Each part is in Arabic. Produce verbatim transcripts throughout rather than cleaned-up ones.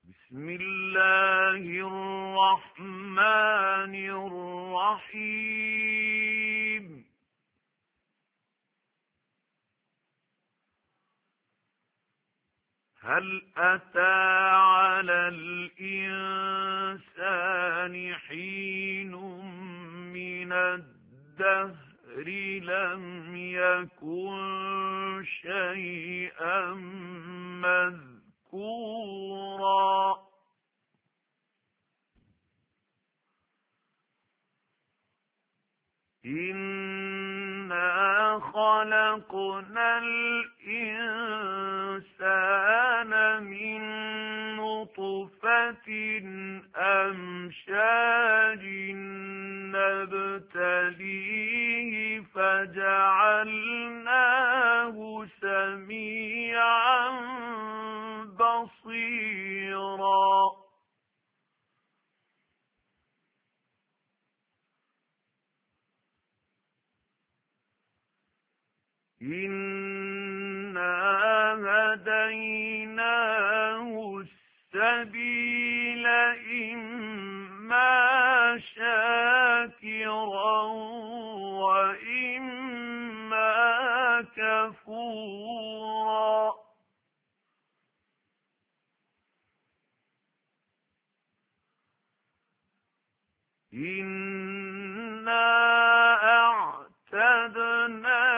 بسم الله الرحمن الرحيم. هل أتى على الإنسان حين من الدهر لم يكن شيئا مذكورا إنا خلقنا الإنسان من نطفة أمشاج نبتليه فجعلناه سميعا بصيرا إنا هديناه السبيل إما شاكرا وإما كفورا إنا أعتدنا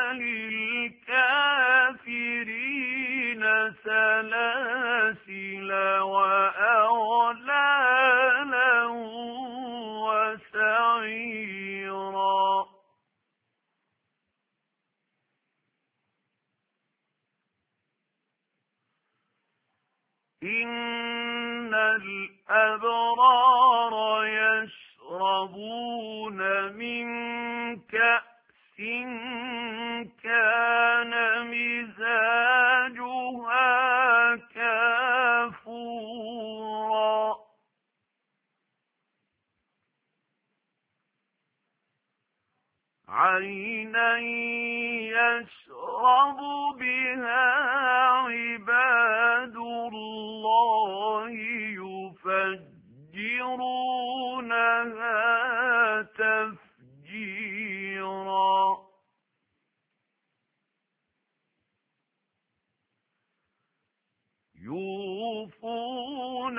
للكافرين سلاسل وأغلالا وسعيرا إن الأبرار يشربون من كأس كان مزاجها كافورا عينا يشرب بها عباد الله يفجرونها تفجيرا يوفون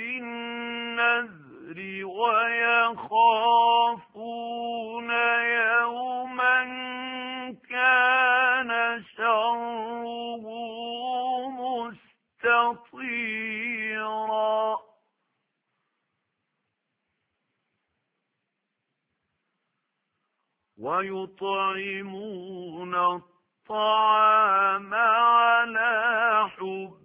بالنذر ويخافون يوما كان شره مستطيرا ويطعمون الطعام على حبه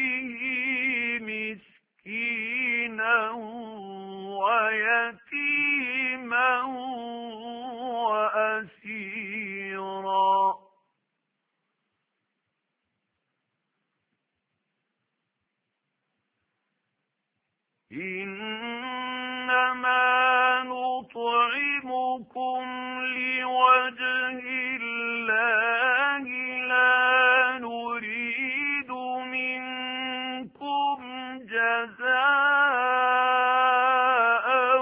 مسكينا ويتيما وأسيرا إنما نطعمكم لوجه الله لا نريد منكم جزاء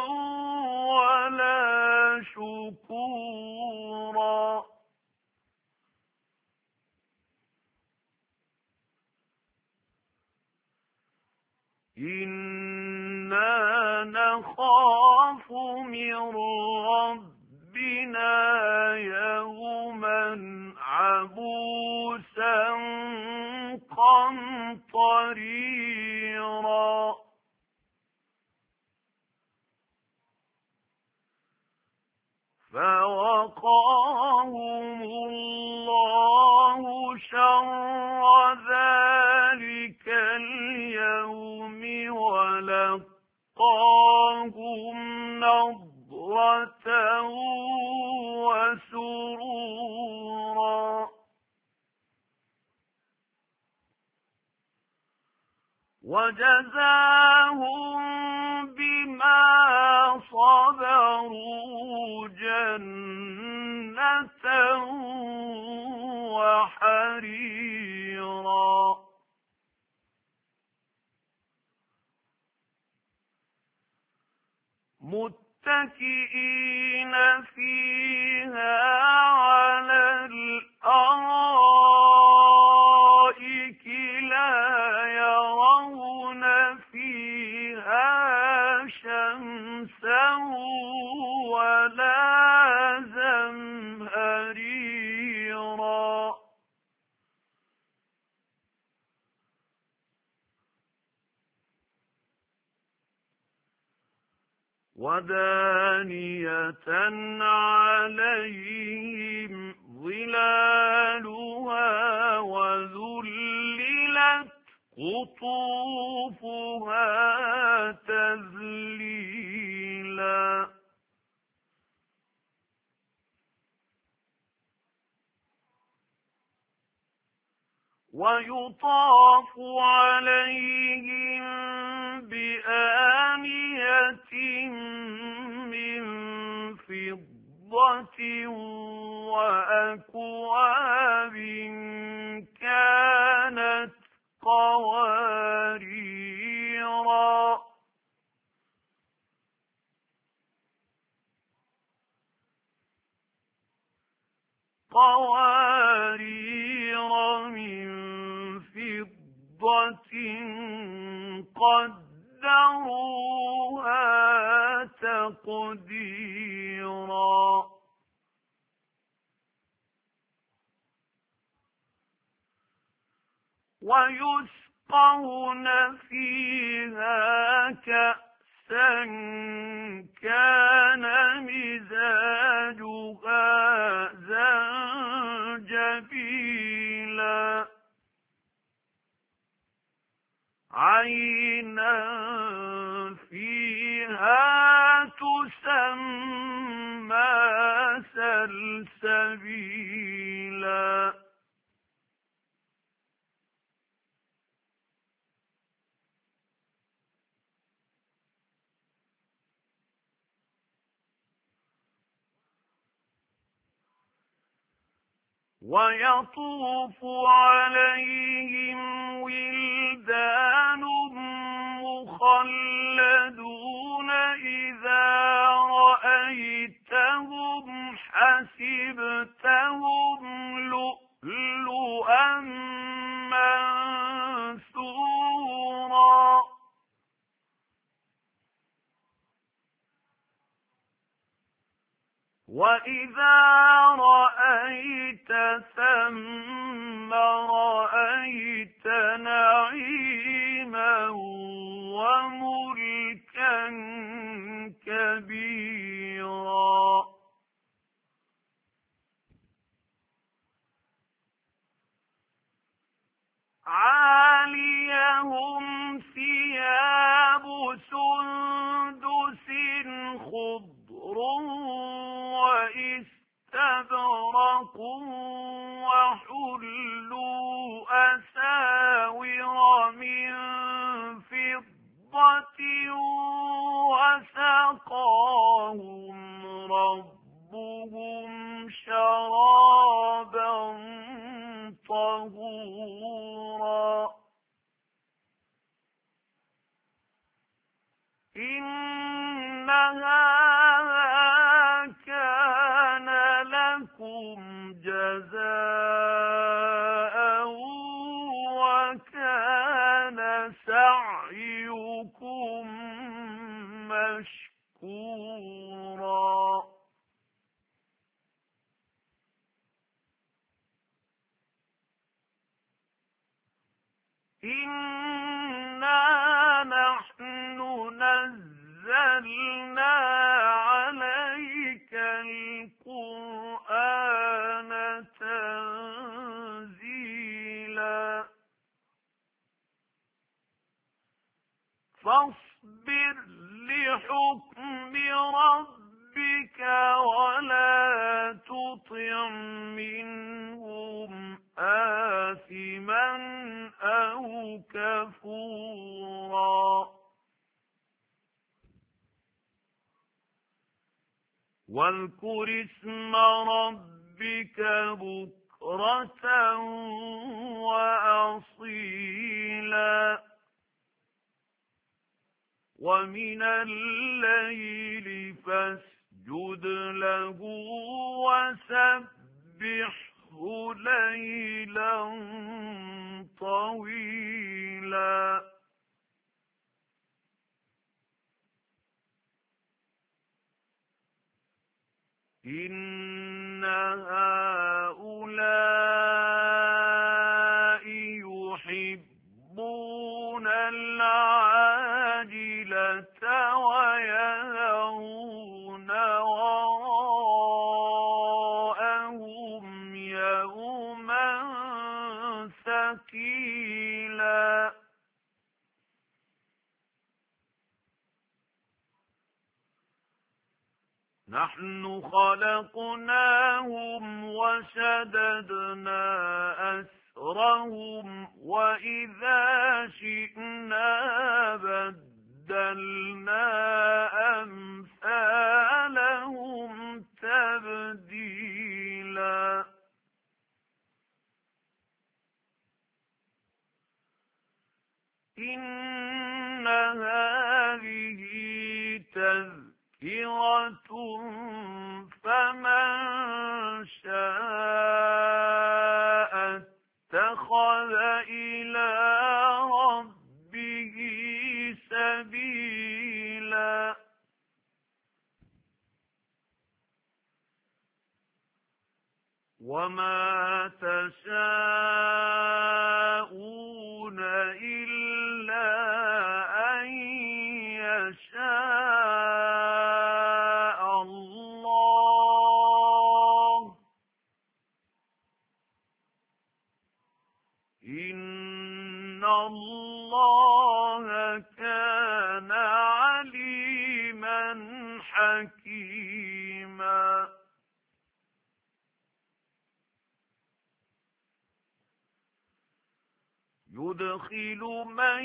ولا شكورا إنا نخاف من ربنا يوما عبوسا قمطريرا فوقاهم الله شر ذلك اليوم ولقاهم نضرة وسرورا وجزاهم بما صبروا جنة وحريرا متكئين فيها على الأرائك لا يرون فيها شمسا ولا زمهريرا ودانية عليهم ظلالها وذللت قطوفها تذليلا ويطاف عليهم بآنية من فضة وأكواب كانت قواريرا قوارير من فضة قدروها تقديرا ويسقون فيها كأسا كان مزاجها زنجبيلا عينا فيها تسمى سلسبيلا ويطوف عليهم ولدان مخلدون إذا رأيتهم حسبتهم لؤلؤا منثورا وإذا رأيت ثم رأيت نعيما وملكا كبيرا عاليهم ثياب سندس خضر وإستبرق وحلوا أساور من فضة وسقاهم ربهم شرابا طهورا إن هذا كان لكم جزاء وكان سعيكم مشكورا إنا نحن نزلنا عليك القرآن تنزيلا فاصبر لحكم ربك ولا تطع منهم آثما أو كفورا واذكر اسم ربك بكرة وأصيلا ومن الليل فاسجد له وسبحه ليلا طويلا إن هؤلاء يحبون العاجلة ويذرون وراءهم يوما ثقيلا نحن خلقناهم وشددنا أسرهم وإذا شئنا بدلنا أمثالهم تبديلا إن هذه تذكرة فمن شاء اتخذ إلى ربه سبيلا وما تشاءون إلا أن يشاء الله إن الله كان عليما حكيما يدخل من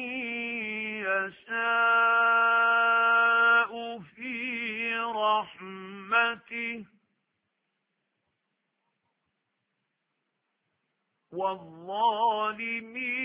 يشاء في رحمته والظالمين